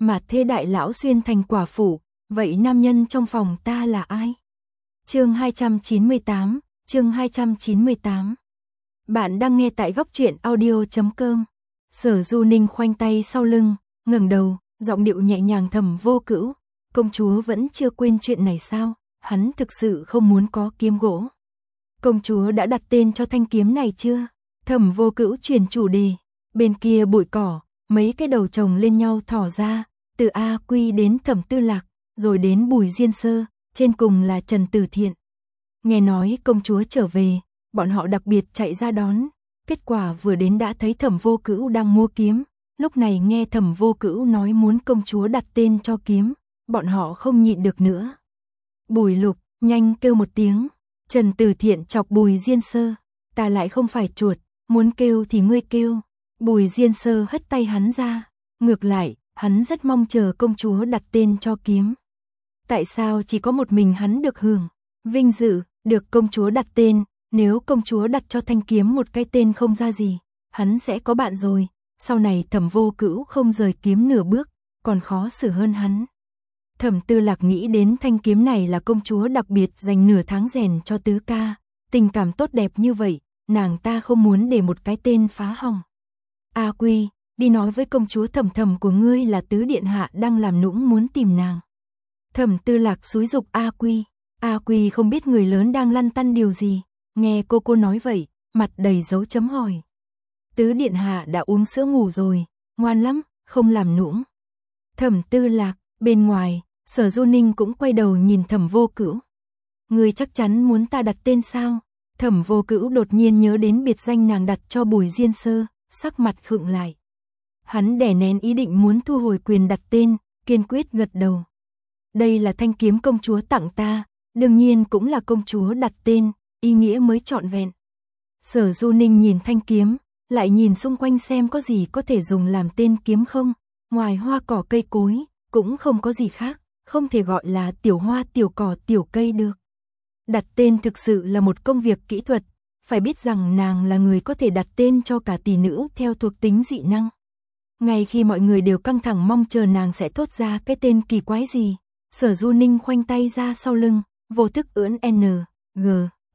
mà thê đại lão xuyên thành quả phụ, vậy nam nhân trong phòng ta là ai? Chương 298, chương 298. Bạn đang nghe tại góc truyện audio.com. Sở Du Ninh khoanh tay sau lưng, ngẩng đầu, giọng điệu nhẹ nhàng Thẩm Vô Cữu, công chúa vẫn chưa quên chuyện này sao? Hắn thực sự không muốn có kiếm gỗ. Công chúa đã đặt tên cho thanh kiếm này chưa? Thẩm Vô Cữu chuyển chủ đề. Bên kia bụi cỏ, mấy cái đầu chồng lên nhau thỏ ra, từ A Quy đến Thẩm Tư Lạc, rồi đến Bùi Diên Sơ, trên cùng là Trần Tử Thiện. Nghe nói công chúa trở về, bọn họ đặc biệt chạy ra đón, kết quả vừa đến đã thấy Thẩm Vô Cữu đang mua kiếm, lúc này nghe Thẩm Vô Cữu nói muốn công chúa đặt tên cho kiếm, bọn họ không nhịn được nữa. Bùi Lục, nhanh kêu một tiếng. Trần Tử Thiện chọc Bùi Diên Sơ, ta lại không phải chuột, muốn kêu thì ngươi kêu. Bùi Diên Sơ hất tay hắn ra, ngược lại, hắn rất mong chờ công chúa đặt tên cho kiếm. Tại sao chỉ có một mình hắn được hưởng vinh dự, được công chúa đặt tên, nếu công chúa đặt cho thanh kiếm một cái tên không ra gì, hắn sẽ có bạn rồi, sau này Thẩm Vô Cữu không rời kiếm nửa bước, còn khó xử hơn hắn. Thẩm Tư Lạc nghĩ đến thanh kiếm này là công chúa đặc biệt dành nửa tháng rèn cho tứ ca, tình cảm tốt đẹp như vậy, nàng ta không muốn để một cái tên phá hỏng. A Quy, đi nói với công chúa Thẩm Thẩm của ngươi là tứ điện hạ đang làm nũng muốn tìm nàng. Thẩm Tư Lạc xúi giục A Quy. A Quy không biết người lớn đang lăn tăn điều gì, nghe cô nói vậy, mặt đầy dấu chấm hỏi. Tứ điện hạ đã uống sữa ngủ rồi, ngoan lắm, không làm nũng. Thẩm Tư Lạc, bên ngoài, Sở Du Ninh cũng quay đầu nhìn Thẩm Vô Cữu. Ngươi chắc chắn muốn ta đặt tên sao? Thẩm Vô Cữu đột nhiên nhớ đến biệt danh nàng đặt cho Bùi Diên Sơ, sắc mặt khựng lại. Hắn đè nén ý định muốn thu hồi quyền đặt tên, kiên quyết gật đầu. Đây là thanh kiếm công chúa tặng ta, đương nhiên cũng là công chúa đặt tên, ý nghĩa mới trọn vẹn. Sở Du Ninh nhìn thanh kiếm, lại nhìn xung quanh xem có gì có thể dùng làm tên kiếm không, ngoài hoa cỏ cây cối, cũng không có gì khác, không thể gọi là tiểu hoa tiểu cỏ tiểu cây được. Đặt tên thực sự là một công việc kỹ thuật, phải biết rằng nàng là người có thể đặt tên cho cả tỷ nữ theo thuộc tính dị năng. Ngay khi mọi người đều căng thẳng mong chờ nàng sẽ thốt ra cái tên kỳ quái gì, Sở Du Ninh khoanh tay ra sau lưng, vô thức ưỡn N, G,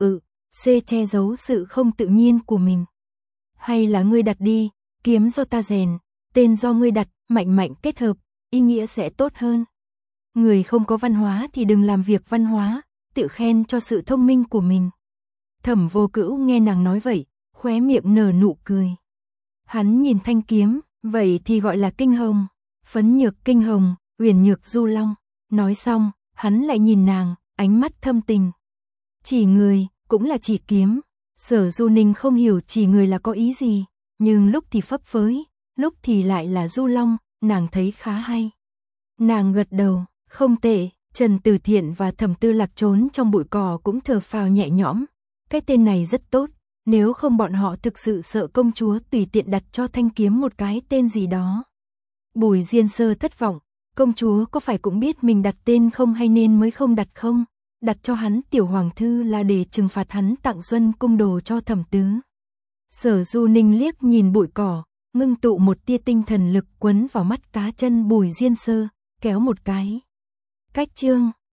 C che giấu sự không tự nhiên của mình. Hay là ngươi đặt đi, kiếm do ta rèn, tên do ngươi đặt, mạnh mạnh kết hợp, ý nghĩa sẽ tốt hơn. Người không có văn hóa thì đừng làm việc văn hóa, tự khen cho sự thông minh của mình. Thẩm Vô Cữu nghe nàng nói vậy, khóe miệng nở nụ cười. Hắn nhìn thanh kiếm, vậy thì gọi là Kinh Hồng, Phấn Nhược Kinh Hồng, Uyển Nhược Du Long. Nói xong, hắn lại nhìn nàng, ánh mắt thâm tình. Chỉ người, cũng là chỉ kiếm. Sở Du Ninh không hiểu chỉ người là có ý gì, nhưng lúc thì phấp phới, lúc thì lại là Du Long, nàng thấy khá hay. Nàng gật đầu, không tệ. Trần Tử Thiện và Thẩm Tư Lạc trốn trong bụi cỏ cũng thở phào nhẹ nhõm. Cái tên này rất tốt, nếu không bọn họ thực sự sợ công chúa tùy tiện đặt cho thanh kiếm một cái tên gì đó. Bùi Diên Sơ thất vọng, công chúa có phải cũng biết mình đặt tên không hay nên mới không đặt không? Đặt cho hắn tiểu hoàng thư là để trừng phạt hắn tặng xuân cung đồ cho Thẩm tứ. Sở Du Ninh liếc nhìn bụi cỏ, ngưng tụ một tia tinh thần lực quấn vào mắt cá chân Bùi Diên Sơ, kéo một cái. Cách chương